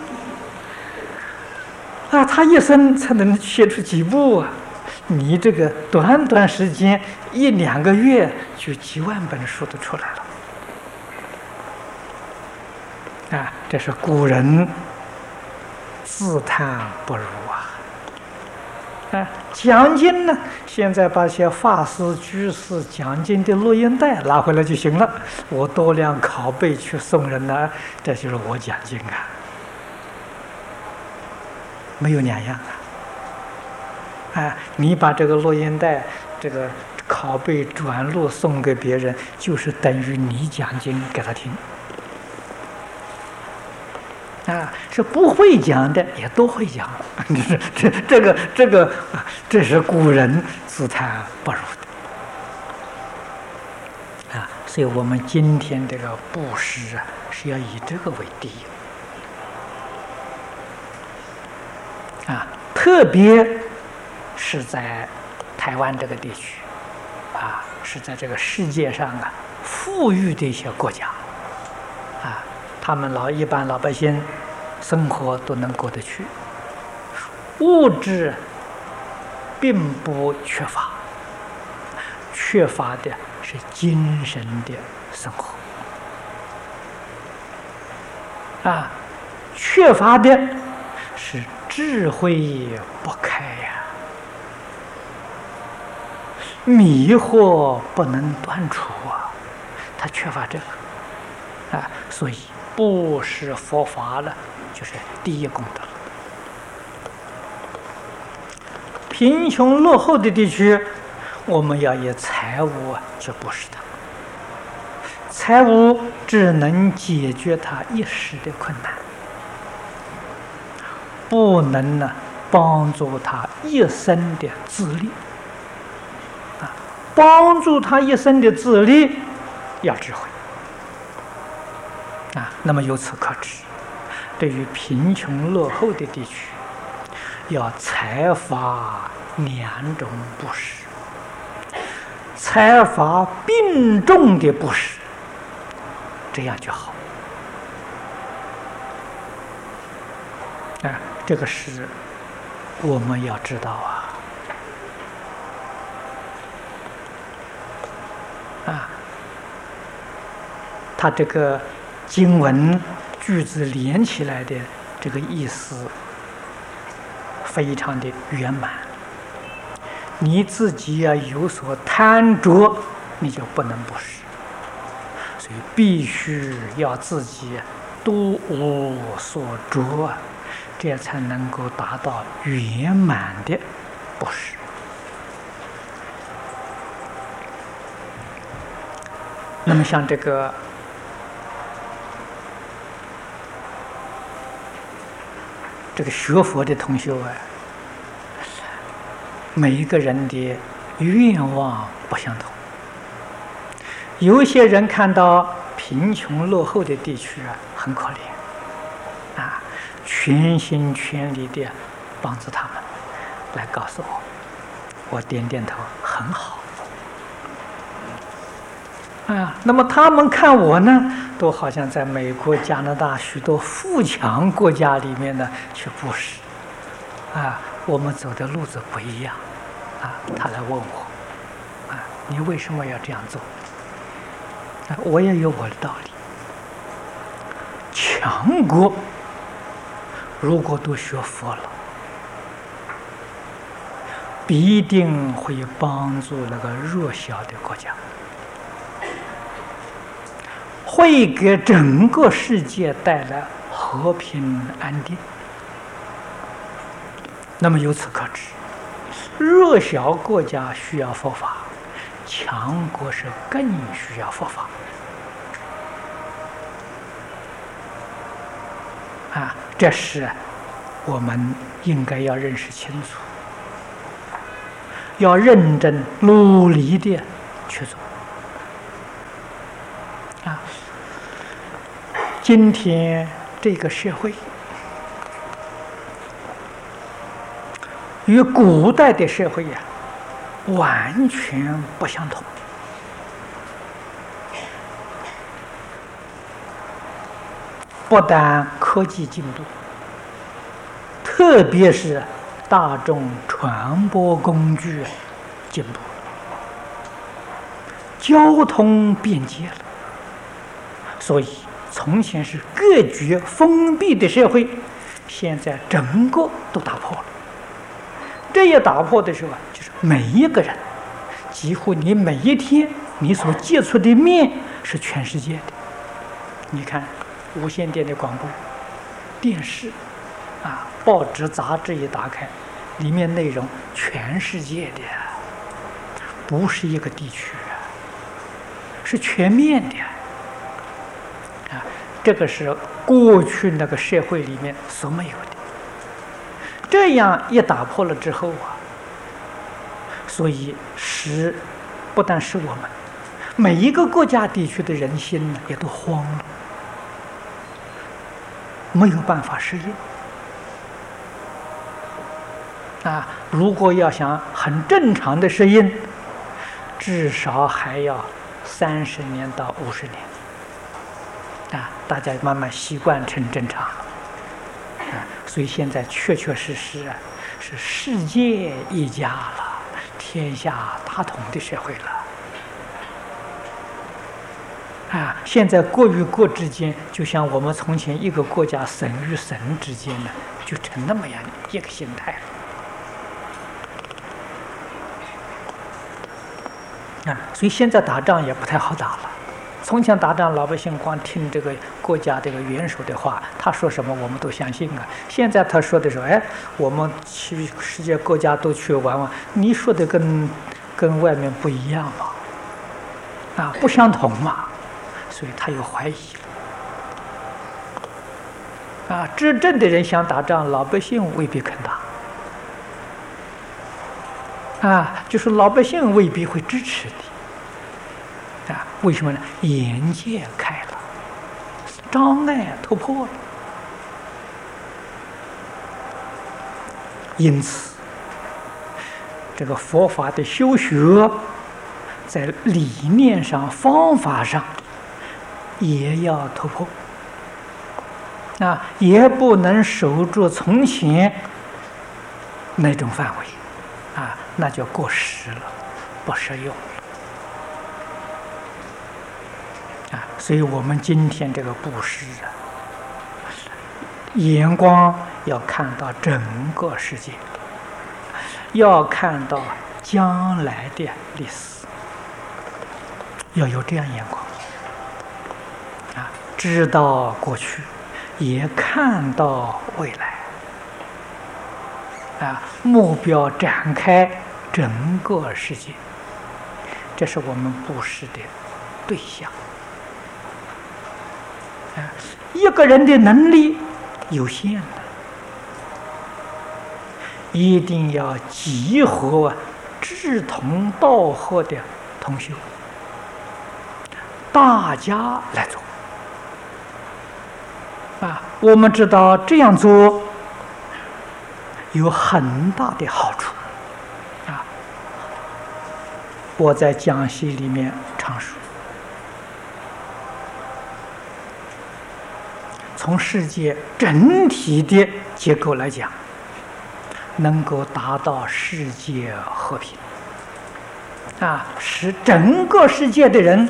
啊！他一生才能写出几部啊！你这个短时间1、2个月就几万本书都出来了啊！这是古人自叹不如讲经呢，现在把些法师、居士讲经的录音带拿回来就行了，我多量拷贝去送人呢，这就是我讲经啊，没有两样啊！你把这个录音带、这个拷贝转录送给别人，就是等于你讲经给他听。是不会讲的也都会讲，这是古人自叹不如的所以我们今天这个布施是要以这个为第一特别是在台湾这个地区是在这个世界上富裕的一些国家他们一般老百姓生活都能过得去，物质并不缺乏，缺乏的是精神的生活缺乏的是智慧不开迷惑不能断除他缺乏这个所以布施佛法了，就是第一功德。贫穷落后的地区，我们要以财物去布施它。财物只能解决他一时的困难，不能帮助他一生的自立。帮助他一生的自立，要智慧。那么由此可知，对于贫穷落后的地区，要财法两种布施，财法并重的布施，这样就好。这个是我们要知道他这个经文句子连起来的这个意思非常的圆满，你自己要有所贪着，你就不能布施，所以必须要自己都无所着这才能够达到圆满的布施。那么像这个学佛的同学每一个人的愿望不相同。有些人看到贫穷落后的地区很可怜全心全力的帮助他们，来告诉我点点头，很好那么他们看我呢，都好像在美国、加拿大许多富强国家里面呢去布施我们走的路子不一样他来问我你为什么要这样做我也有我的道理。强国如果都学佛了，必定会帮助那个弱小的国家，会给整个世界带来和平安定。那么由此可知，弱小国家需要佛法，强国是更需要佛法这是我们应该要认识清楚，要认真努力的去做今天这个社会与古代的社会完全不相同。不但科技进步，特别是大众传播工具进步了，交通便捷了，所以从前是隔绝封闭的社会，现在整个都打破了。 这一打破的时候啊，就是每一个人，几乎你每一天你所接触的面是全世界的。你看无线电的广播、电视啊、报纸、杂志一打开，里面内容全世界的，不是一个地区啊，是全面的啊。这个是过去那个社会里面所没有的。这样一打破了之后啊，所以不但是我们每一个国家地区的人心呢，也都慌了，没有办法适应啊。如果要想很正常的适应，至少还要30年到50年啊，大家慢慢习惯成正常啊。所以现在确确实实啊，是世界一家了，天下大同的社会了啊。现在国与国之间，就像我们从前一个国家省与省之间呢，就成那么样一个形态了啊。所以现在打仗也不太好打了。从前打仗，老百姓光听这个国家这个元首的话，他说什么我们都相信啊。现在他说的时候，哎，我们去世界各家都去玩玩，你说的跟外面不一样嘛，啊，不相同嘛，所以他有怀疑了。啊，执政的人想打仗，老百姓未必肯打。啊，就是老百姓未必会支持你。啊，为什么呢？眼界开了，障碍突破了。因此，这个佛法的修学，在理念上、方法上，也要突破。啊，也不能守住从前那种范围，啊，那就过时了，不实用。所以我们今天这个布施啊，眼光要看到整个世界，要看到将来的历史，要有这样眼光啊，知道过去，也看到未来啊，目标展开整个世界，这是我们布施的对象。一个人的能力有限的，一定要集合志同道合的同修，大家来做啊。我们知道这样做有很大的好处啊。我在讲习里面常说，从世界整体的结构来讲，能够达到世界和平啊，使整个世界的人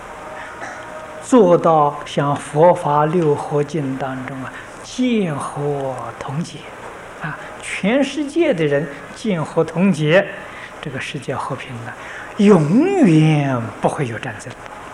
做到像佛法六合经当中啊，见和同解啊，全世界的人见和同解，这个世界和平呢，永远不会有战争。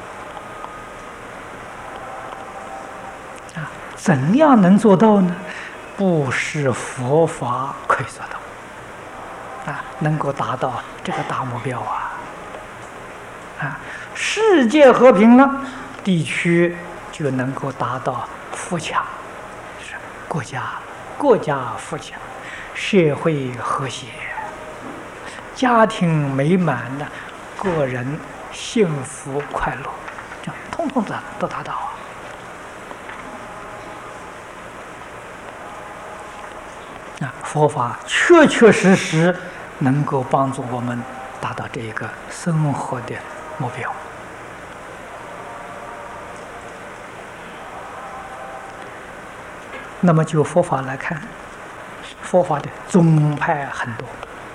怎样能做到呢？不是佛法可以做到啊，能够达到这个大目标啊！世界和平了，地区就能够达到富强，是国家富强，社会和谐，家庭美满的，个人幸福快乐，这样通通都达到佛法确确实实能够帮助我们达到这个生活的目标。那么就佛法来看，佛法的宗派很多，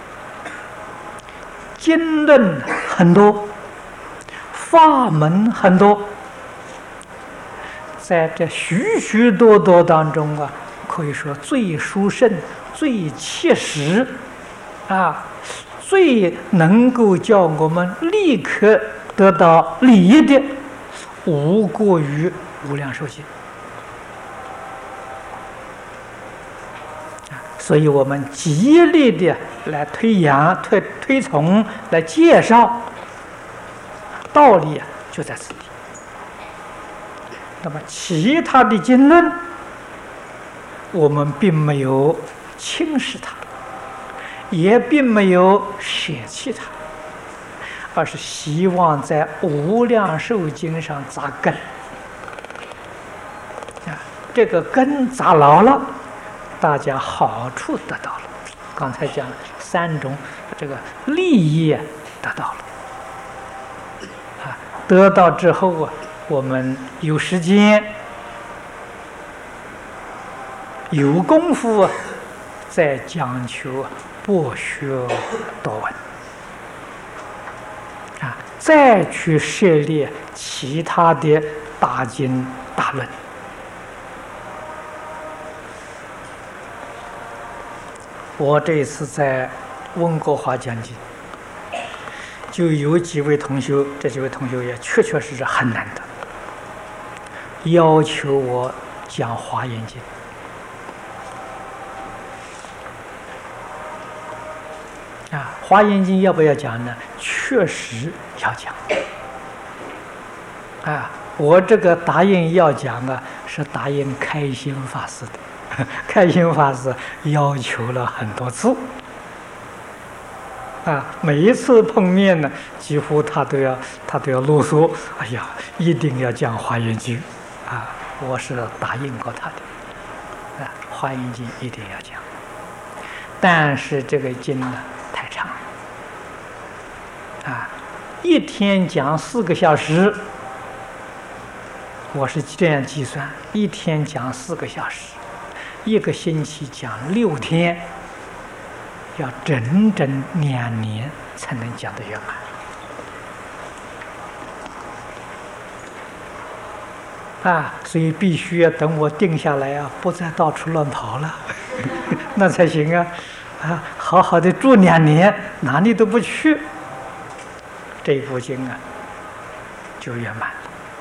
经论很多，法门很多，在这许许多多当中啊，可以说最殊胜、最切实啊，最能够叫我们立刻得到利益的，无过于无量寿经。所以我们极力的来推崇、来介绍道理，就在此地。那么其他的经论，我们并没有轻视它，也并没有舍弃它，而是希望在无量寿经上扎根。这个根扎牢了，大家好处得到了。刚才讲3种这个利益得到了，得到之后啊，我们有时间、有功夫啊，再讲求博学多闻再去涉猎其他的大经大论。我这一次在温哥华讲经，就有几位同学，这几位同学也确实很难得，要求我讲《华严经》。《华严经》要不要讲呢？确实要讲。我这个答应要讲啊，是答应开心法师的。开心法师要求了很多次，每一次碰面呢，几乎他都要啰嗦，哎呀，一定要讲《华严经》我是答应过他的，《华严经》一定要讲，但是这个经呢太长一天讲4个小时，我是这样计算，一天讲4个小时。1个星期讲6天，要整整2年才能讲得圆满所以必须要等我定下来不再到处乱跑了那才行好好的住2年，哪里都不去，这部经就圆满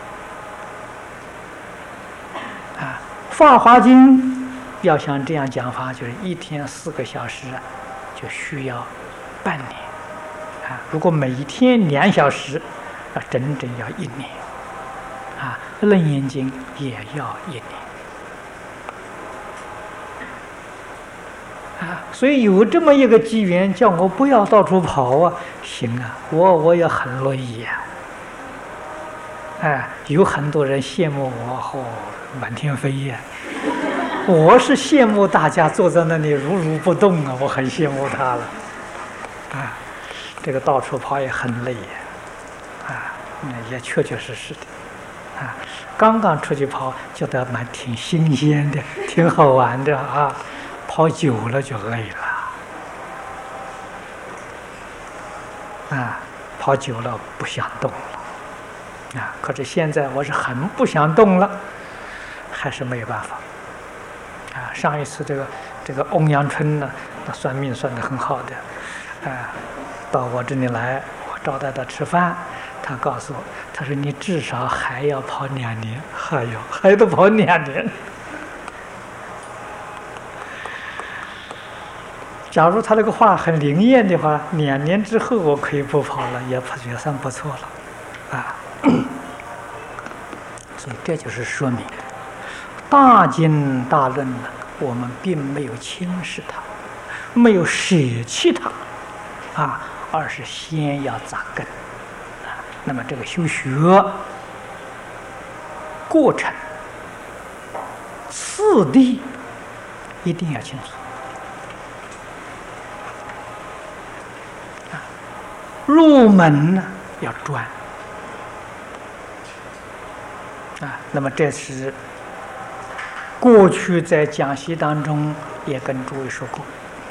了法华经要像这样讲法，就是一天4个小时就需要半年如果每天2小时整整要1年楞严经也要1年所以有这么一个机缘，叫我不要到处跑行我也很乐意有很多人羡慕我满天飞我是羡慕大家坐在那里如不动我很羡慕他了这个到处跑也很累也确实的刚刚出去跑觉得挺新鲜的，挺好玩的跑久了就累了跑久了不想动了可是现在我是很不想动了，还是没有办法上一次这个欧阳春呢，那算命算得很好的到我这里来，我招待他吃饭，他告诉我，他说你至少还要跑2年，还得跑2年。假如他那个话很灵验的话，2年之后我可以不跑了，也算不错了所以这就是说明大经大论呢，我们并没有轻视它，没有舍弃它而是先要扎根那么这个修学过程次第一定要清楚入门呢要专那么这是过去在讲习当中也跟诸位说过，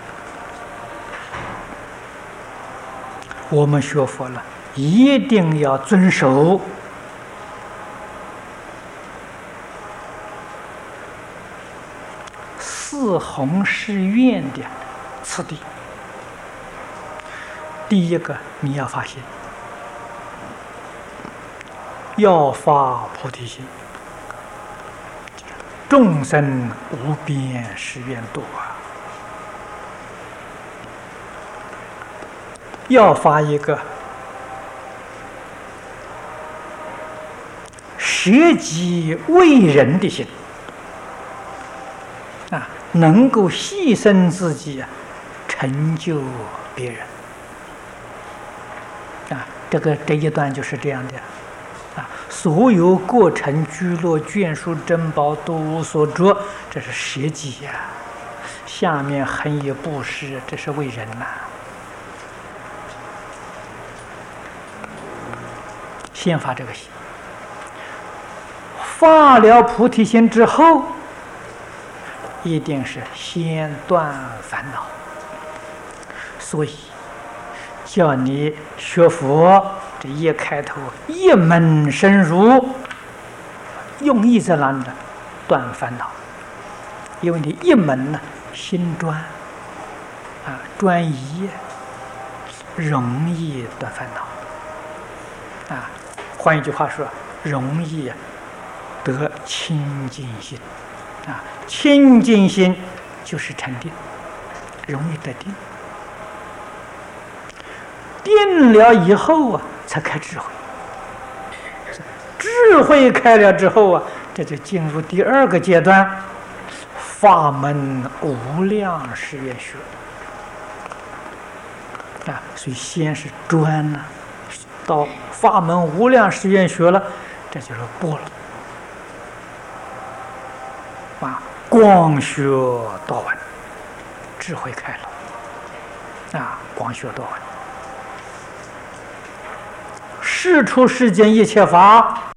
我们学佛了一定要遵守4弘誓愿的次第第一个你要发心，要发菩提心，众生无边誓愿度啊！要发一个舍己为人的心啊，能够牺牲自己啊，成就别人啊。这一段就是这样的啊。所有过程、聚落、眷属、珍宝都无所着，这是舍己呀。下面恒以布施，这是为人呐。先发这个心，发了菩提心之后，一定是先断烦恼。所以叫你学佛，这一开头一门深入，用意在哪里呢？断烦恼。因为你一门呢，心专啊，专一，容易断烦恼啊。换一句话说，容易得清净心啊。清净心就是禅定，容易得定。定了以后啊，才开智慧。智慧开了之后啊，这就进入第二个阶段，法门无量誓愿学啊。所以先是专呢，到法门无量誓愿学了，这就是波了啊。光学多闻，智慧开了啊，光学多闻。世出世间一切法，